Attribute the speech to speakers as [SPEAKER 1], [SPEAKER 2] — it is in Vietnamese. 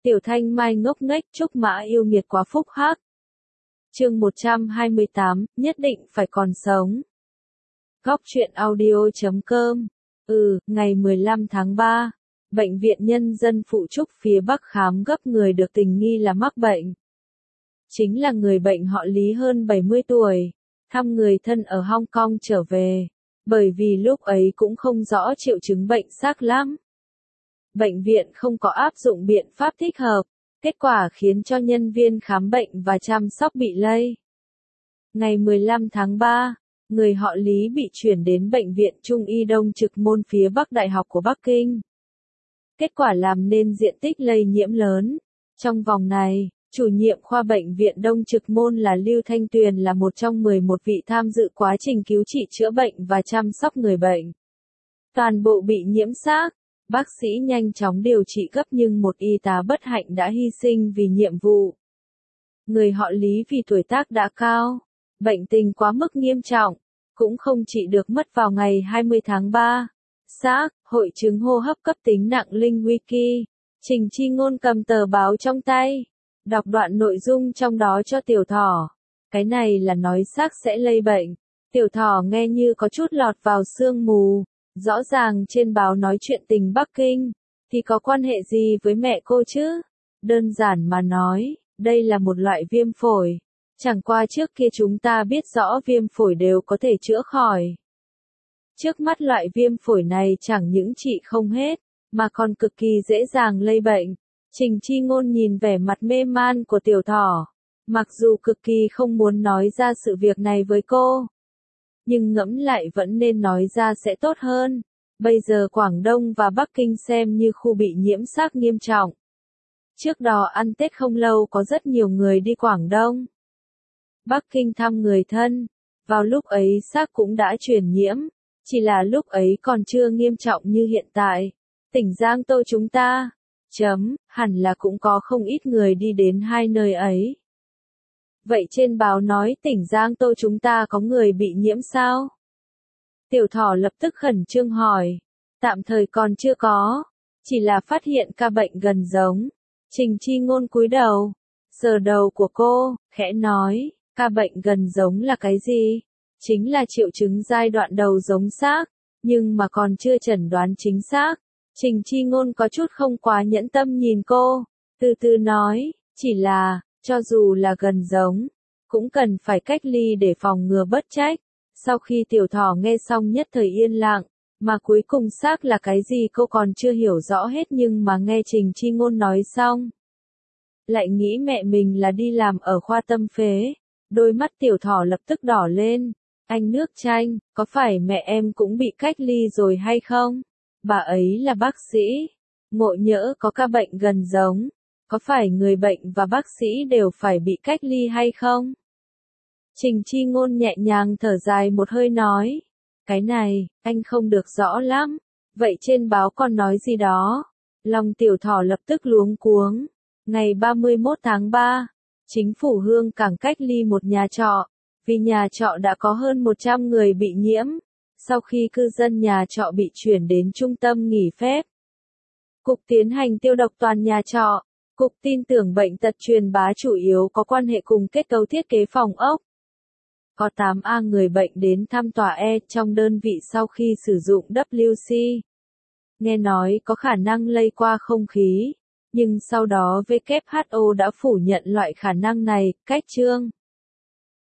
[SPEAKER 1] Tiểu Thanh Mai ngốc nghếch Trúc Mã yêu nghiệt quá phúc hắc. Chương 128, nhất định phải còn sống. Góc truyện audio.com. Ngày 15 tháng 3, Bệnh viện Nhân dân Phụ Trúc phía Bắc khám gấp người được tình nghi là mắc bệnh. Chính là người bệnh họ Lý hơn 70 tuổi, thăm người thân ở Hong Kong trở về, bởi vì lúc ấy cũng không rõ triệu chứng bệnh xác lắm. Bệnh viện không có áp dụng biện pháp thích hợp, kết quả khiến cho nhân viên khám bệnh và chăm sóc bị lây. Ngày 15 tháng 3, người họ Lý bị chuyển đến Bệnh viện Trung y Đông Trực Môn phía Bắc Đại học của Bắc Kinh. Kết quả làm nên diện tích lây nhiễm lớn. Trong vòng này, chủ nhiệm khoa Bệnh viện Đông Trực Môn là Lưu Thanh Tuyền là một trong 11 vị tham dự quá trình cứu trị chữa bệnh và chăm sóc người bệnh. Toàn bộ bị nhiễm xác. Bác sĩ nhanh chóng điều trị gấp nhưng một y tá bất hạnh đã hy sinh vì nhiệm vụ. Người họ Lý vì tuổi tác đã cao, bệnh tình quá mức nghiêm trọng, cũng không trị được mất vào ngày 20 tháng 3. Xác, hội chứng hô hấp cấp tính nặng Linh Wiki. Trình Chi Ngôn cầm tờ báo trong tay, đọc đoạn nội dung trong đó cho Tiểu Thỏ. Cái này là nói xác sẽ lây bệnh. Tiểu Thỏ nghe như có chút lọt vào sương mù. Rõ ràng trên báo nói chuyện tình Bắc Kinh, thì có quan hệ gì với mẹ cô chứ? Đơn giản mà nói, đây là một loại viêm phổi. Chẳng qua trước kia chúng ta biết rõ viêm phổi đều có thể chữa khỏi. Trước mắt loại viêm phổi này chẳng những trị không hết, mà còn cực kỳ dễ dàng lây bệnh. Trình Chi Ngôn nhìn vẻ mặt mê man của Tiểu Thỏ, mặc dù cực kỳ không muốn nói ra sự việc này với cô. Nhưng ngẫm lại vẫn nên nói ra sẽ tốt hơn. Bây giờ Quảng Đông và Bắc Kinh xem như khu bị nhiễm xác nghiêm trọng. Trước đó ăn Tết không lâu có rất nhiều người đi Quảng Đông, Bắc Kinh thăm người thân. Vào lúc ấy xác cũng đã truyền nhiễm, chỉ là lúc ấy còn chưa nghiêm trọng như hiện tại. Tỉnh Giang Tô chúng ta, hẳn là cũng có không ít người đi đến hai nơi ấy. Vậy trên báo nói tỉnh Giang Tô chúng ta có người bị nhiễm sao? Tiểu Thỏ lập tức khẩn trương hỏi. Tạm thời còn chưa có, chỉ là phát hiện ca bệnh gần giống. Trình Chi Ngôn cúi đầu, sờ đầu của cô, khẽ nói, ca bệnh gần giống là cái gì? Chính là triệu chứng giai đoạn đầu giống xác, nhưng mà còn chưa chẩn đoán chính xác. Trình Chi Ngôn có chút không quá nhẫn tâm nhìn cô, từ từ nói, chỉ là, cho dù là gần giống, cũng cần phải cách ly để phòng ngừa bất trách. Sau khi Tiểu Thỏ nghe xong nhất thời yên lặng, mà cuối cùng xác là cái gì cô còn chưa hiểu rõ hết nhưng mà nghe Trình Chi Ngôn nói xong. Lại nghĩ mẹ mình là đi làm ở khoa tâm phế, đôi mắt Tiểu Thỏ lập tức đỏ lên. Anh Nước Chanh, có phải mẹ em cũng bị cách ly rồi hay không? Bà ấy là bác sĩ, ngộ nhỡ có ca bệnh gần giống. Có phải người bệnh và bác sĩ đều phải bị cách ly hay không? Trình Chi Ngôn nhẹ nhàng thở dài một hơi nói. Cái này, anh không được rõ lắm. Vậy trên báo còn nói gì đó? Lòng Tiểu Thỏ lập tức luống cuống. Ngày 31 tháng 3, chính phủ Hương Cảng cách ly một nhà trọ. Vì nhà trọ đã có hơn 100 người bị nhiễm. Sau khi cư dân nhà trọ bị chuyển đến trung tâm nghỉ phép, Cục tiến hành tiêu độc toàn nhà trọ. Cục tin tưởng bệnh tật truyền bá chủ yếu có quan hệ cùng kết cấu thiết kế phòng ốc. Có 8A người bệnh đến thăm tòa E trong đơn vị sau khi sử dụng WC. Nghe nói có khả năng lây qua không khí, nhưng sau đó WHO đã phủ nhận loại khả năng này. Cách chương